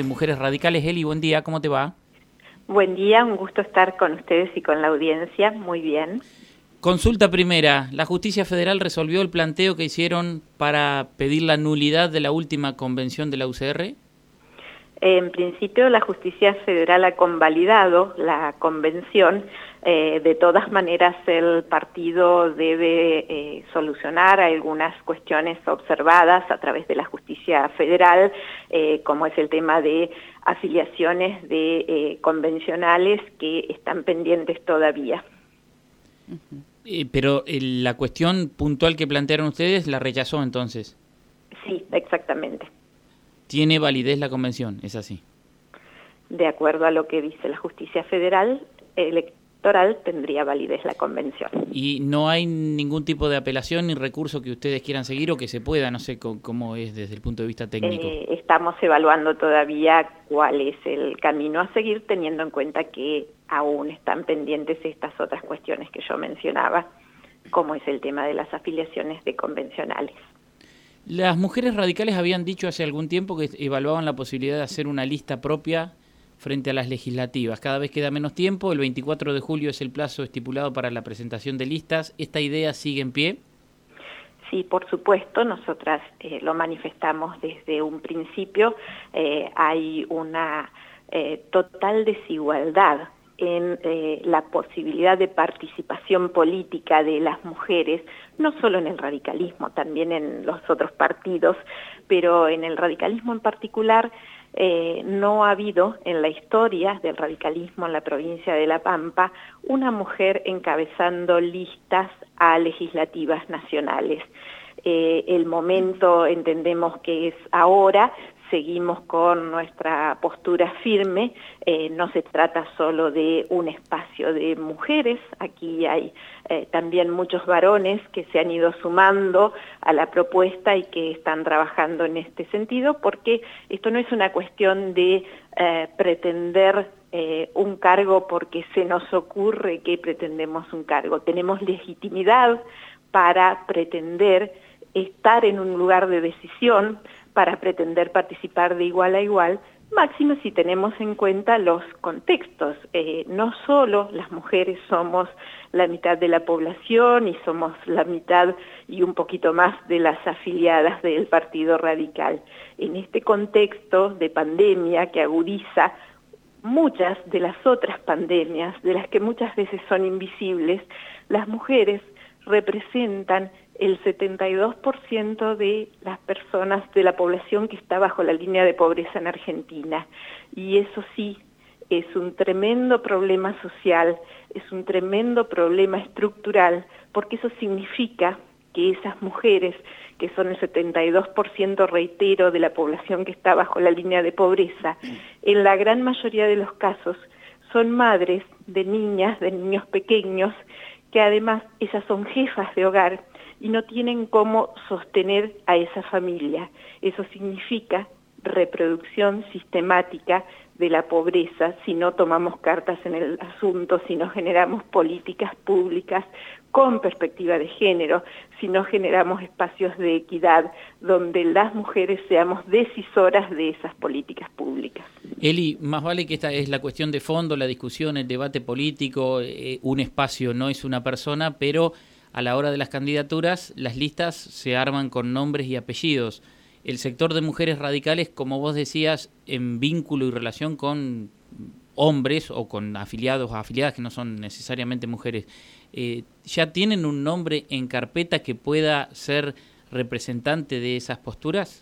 Mujeres Radicales. Eli, buen día, ¿cómo te va? Buen día, un gusto estar con ustedes y con la audiencia, muy bien. Consulta primera, la Justicia Federal resolvió el planteo que hicieron para pedir la nulidad de la última convención de la UCR. En principio, la Justicia Federal ha convalidado la convención. De todas maneras, el partido debe solucionar algunas cuestiones observadas a través de la Justicia Federal, como es el tema de afiliaciones de convencionales que están pendientes todavía. Pero la cuestión puntual que plantearon ustedes la rechazó entonces. Sí, exactamente. ¿Tiene validez la convención? ¿Es así? De acuerdo a lo que dice la Justicia Federal Electoral, tendría validez la convención. ¿Y no hay ningún tipo de apelación ni recurso que ustedes quieran seguir o que se pueda? No sé cómo es desde el punto de vista técnico. Estamos evaluando todavía cuál es el camino a seguir, teniendo en cuenta que aún están pendientes estas otras cuestiones que yo mencionaba, como es el tema de las afiliaciones de convencionales. Las mujeres radicales habían dicho hace algún tiempo que evaluaban la posibilidad de hacer una lista propia frente a las legislativas. Cada vez queda menos tiempo, el 24 de julio es el plazo estipulado para la presentación de listas. ¿Esta idea sigue en pie? Sí, por supuesto, nosotras lo manifestamos desde un principio. Hay una total desigualdad en la posibilidad de participación política de las mujeres, no solo en el radicalismo, también en los otros partidos, pero en el radicalismo en particular no ha habido en la historia del radicalismo en la provincia de La Pampa una mujer encabezando listas a legislativas nacionales. El momento entendemos que es ahora. Seguimos con nuestra postura firme, no se trata solo de un espacio de mujeres, aquí hay también muchos varones que se han ido sumando a la propuesta y que están trabajando en este sentido, porque esto no es una cuestión de pretender un cargo porque se nos ocurre que pretendemos un cargo, tenemos legitimidad para pretender estar en un lugar de decisión, para pretender participar de igual a igual, máximo si tenemos en cuenta los contextos. No solo las mujeres somos la mitad de la población y somos la mitad y un poquito más de las afiliadas del Partido Radical. En este contexto de pandemia que agudiza muchas de las otras pandemias, de las que muchas veces son invisibles, las mujeres representan el 72% de las personas de la población que está bajo la línea de pobreza en Argentina. Y eso sí, es un tremendo problema social, es un tremendo problema estructural, porque eso significa que esas mujeres, que son el 72%, reitero, de la población que está bajo la línea de pobreza, en la gran mayoría de los casos son madres de niñas, de niños pequeños, que además ellas son jefas de hogar y no tienen cómo sostener a esa familia. Eso significa reproducción sistemática de la pobreza si no tomamos cartas en el asunto, si no generamos políticas públicas con perspectiva de género, si no generamos espacios de equidad donde las mujeres seamos decisoras de esas políticas públicas. Eli, más vale que esta es la cuestión de fondo, la discusión, el debate político, un espacio no es una persona, pero a la hora de las candidaturas las listas se arman con nombres y apellidos. El sector de mujeres radicales, como vos decías, en vínculo y relación con hombres o con afiliados o afiliadas que no son necesariamente mujeres, ¿ya tienen un nombre en carpeta que pueda ser representante de esas posturas?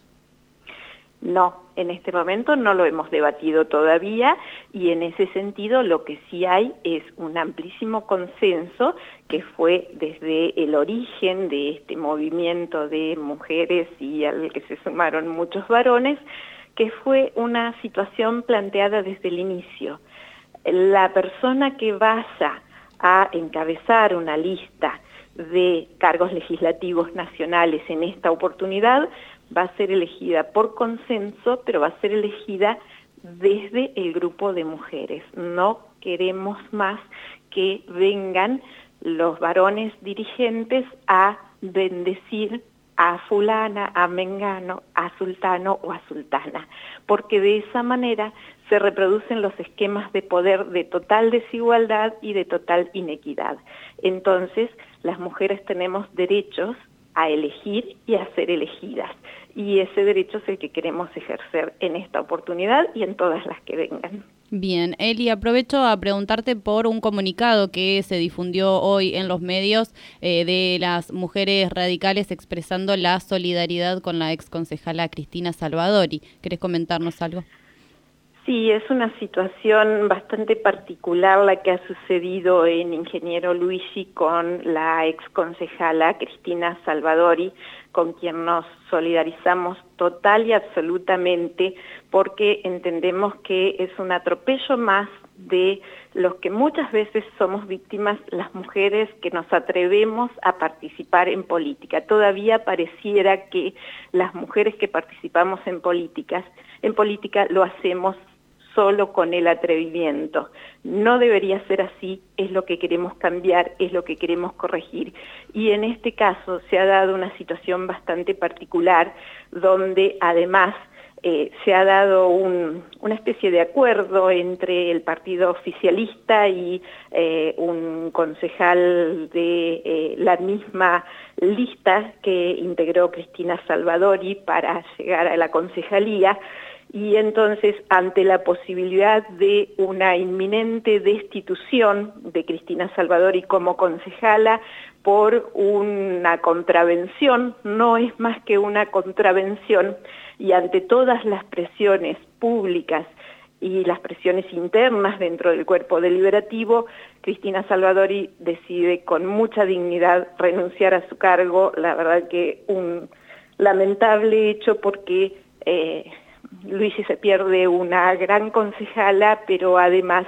No, en este momento no lo hemos debatido todavía y en ese sentido lo que sí hay es un amplísimo consenso que fue desde el origen de este movimiento de mujeres y al que se sumaron muchos varones, que fue una situación planteada desde el inicio. La persona que vaya a encabezar una lista de cargos legislativos nacionales en esta oportunidad va a ser elegida por consenso, pero va a ser elegida desde el grupo de mujeres. No queremos más que vengan los varones dirigentes a bendecir a fulana, a mengano, a sultano o a sultana, porque de esa manera se reproducen los esquemas de poder de total desigualdad y de total inequidad. Entonces, las mujeres tenemos derechos a elegir y a ser elegidas, y ese derecho es el que queremos ejercer en esta oportunidad y en todas las que vengan. Bien, Eli, aprovecho a preguntarte por un comunicado que se difundió hoy en los medios de las mujeres radicales expresando la solidaridad con la exconcejala Cristina Salvadori. ¿Querés comentarnos algo? Sí, es una situación bastante particular la que ha sucedido en Ingeniero Luigi con la exconcejala Cristina Salvadori, con quien nos solidarizamos total y absolutamente, porque entendemos que es un atropello más de los que muchas veces somos víctimas las mujeres que nos atrevemos a participar en política. Todavía pareciera que las mujeres que participamos en política lo hacemos solo con el atrevimiento. No debería ser así, es lo que queremos cambiar, es lo que queremos corregir. Y en este caso se ha dado una situación bastante particular, donde además se ha dado una especie de acuerdo entre el partido oficialista y un concejal de la misma lista que integró Cristina Salvadori para llegar a la concejalía. Y entonces, ante la posibilidad de una inminente destitución de Cristina Salvadori como concejala por una contravención, no es más que una contravención, y ante todas las presiones públicas y las presiones internas dentro del cuerpo deliberativo, Cristina Salvadori decide con mucha dignidad renunciar a su cargo. La verdad que un lamentable hecho, porque Luigi se pierde una gran concejala, pero además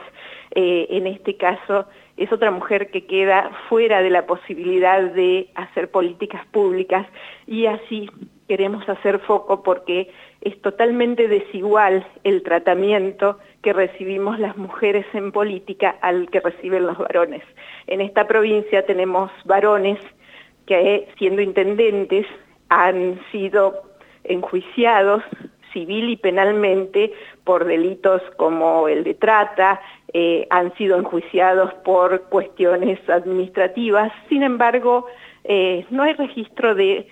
en este caso es otra mujer que queda fuera de la posibilidad de hacer políticas públicas, y así queremos hacer foco porque es totalmente desigual el tratamiento que recibimos las mujeres en política al que reciben los varones. En esta provincia tenemos varones que, siendo intendentes, han sido enjuiciados civil y penalmente por delitos como el de trata, han sido enjuiciados por cuestiones administrativas. Sin embargo, no hay registro de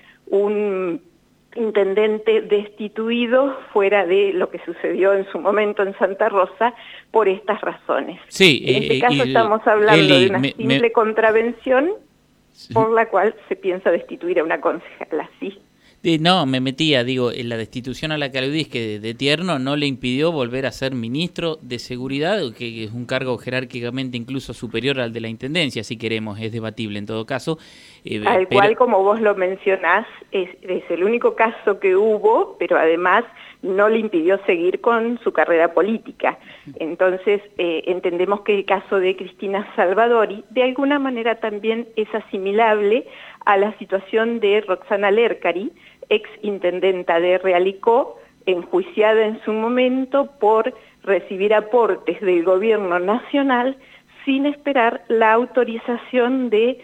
un intendente destituido fuera de lo que sucedió en su momento en Santa Rosa por estas razones. Sí, en este caso estamos hablando de una simple contravención por la cual se piensa destituir a una concejala, ¿sí? No, me metía, digo, en la destitución a la que aludís, que de tierno no le impidió volver a ser ministro de Seguridad, que es un cargo jerárquicamente incluso superior al de la Intendencia, si queremos, es debatible en todo caso. Al cual, como vos lo mencionás, es el único caso que hubo, pero además no le impidió seguir con su carrera política. Entonces, entendemos que el caso de Cristina Salvadori de alguna manera también es asimilable a la situación de Roxana Lercari, ex intendenta de Realicó, enjuiciada en su momento por recibir aportes del gobierno nacional sin esperar la autorización del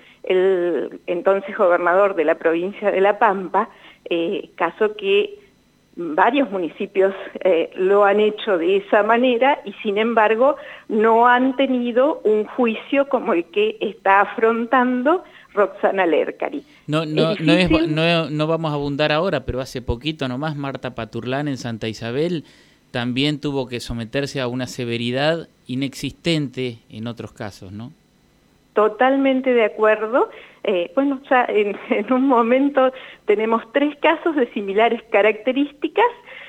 entonces gobernador de la provincia de La Pampa, caso que varios municipios lo han hecho de esa manera, y sin embargo no han tenido un juicio como el que está afrontando Roxana Lercari. No vamos a abundar ahora, pero hace poquito nomás Marta Paturlán en Santa Isabel también tuvo que someterse a una severidad inexistente en otros casos, ¿no? Totalmente de acuerdo. Bueno, ya en un momento tenemos 3 casos de similares características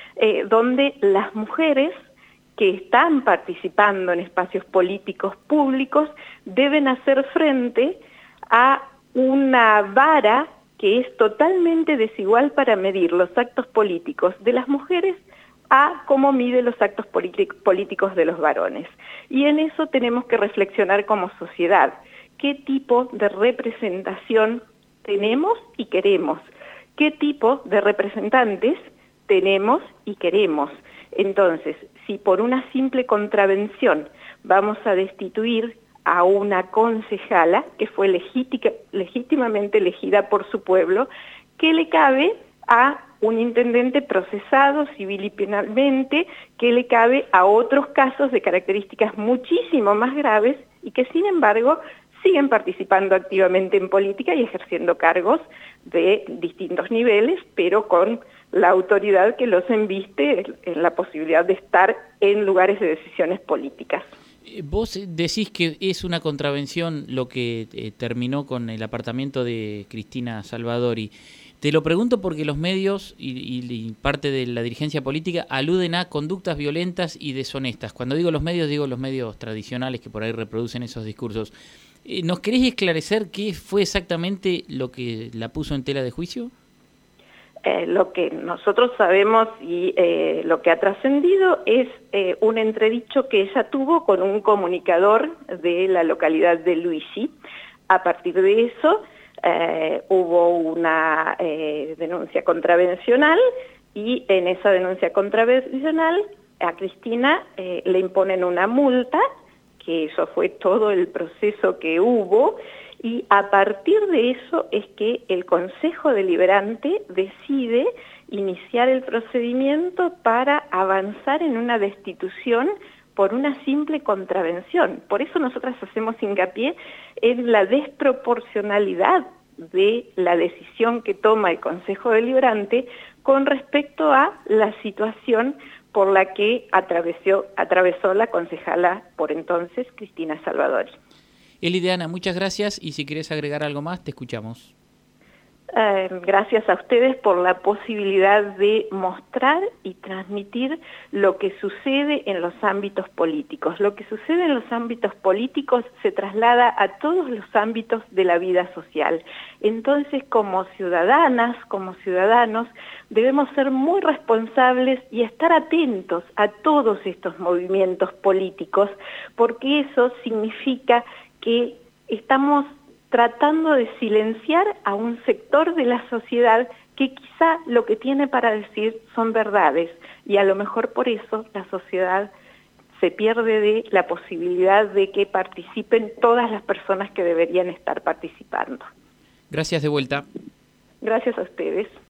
donde las mujeres que están participando en espacios políticos públicos deben hacer frente a una vara que es totalmente desigual para medir los actos políticos de las mujeres a cómo mide los actos políticos de los varones. Y en eso tenemos que reflexionar como sociedad. ¿Qué tipo de representación tenemos y queremos? ¿Qué tipo de representantes tenemos y queremos? Entonces, si por una simple contravención vamos a destituir a una concejala que fue legítimamente elegida por su pueblo, que le cabe a un intendente procesado civil y penalmente, que le cabe a otros casos de características muchísimo más graves y que sin embargo siguen participando activamente en política y ejerciendo cargos de distintos niveles, pero con la autoridad que los embiste en la posibilidad de estar en lugares de decisiones políticas. Vos decís que es una contravención lo que terminó con el apartamiento de Cristina Salvadori. Te lo pregunto porque los medios y parte de la dirigencia política aluden a conductas violentas y deshonestas. Cuando digo los medios tradicionales que por ahí reproducen esos discursos. ¿Nos querés esclarecer qué fue exactamente lo que la puso en tela de juicio? Lo que nosotros sabemos y lo que ha trascendido es un entredicho que ella tuvo con un comunicador de la localidad de Luisi. A partir de eso hubo una denuncia contravencional y en esa denuncia contravencional a Cristina le imponen una multa, que eso fue todo el proceso que hubo, y a partir de eso es que el Consejo Deliberante decide iniciar el procedimiento para avanzar en una destitución por una simple contravención. Por eso nosotras hacemos hincapié en la desproporcionalidad de la decisión que toma el Consejo Deliberante con respecto a la situación por la que atravesó la concejala por entonces, Cristina Salvadori. Elideana, muchas gracias y si quieres agregar algo más, te escuchamos. Gracias a ustedes por la posibilidad de mostrar y transmitir lo que sucede en los ámbitos políticos. Lo que sucede en los ámbitos políticos se traslada a todos los ámbitos de la vida social. Entonces, como ciudadanas, como ciudadanos, debemos ser muy responsables y estar atentos a todos estos movimientos políticos, porque eso significa que estamos tratando de silenciar a un sector de la sociedad que quizá lo que tiene para decir son verdades y a lo mejor por eso la sociedad se pierde de la posibilidad de que participen todas las personas que deberían estar participando. Gracias de vuelta. Gracias a ustedes.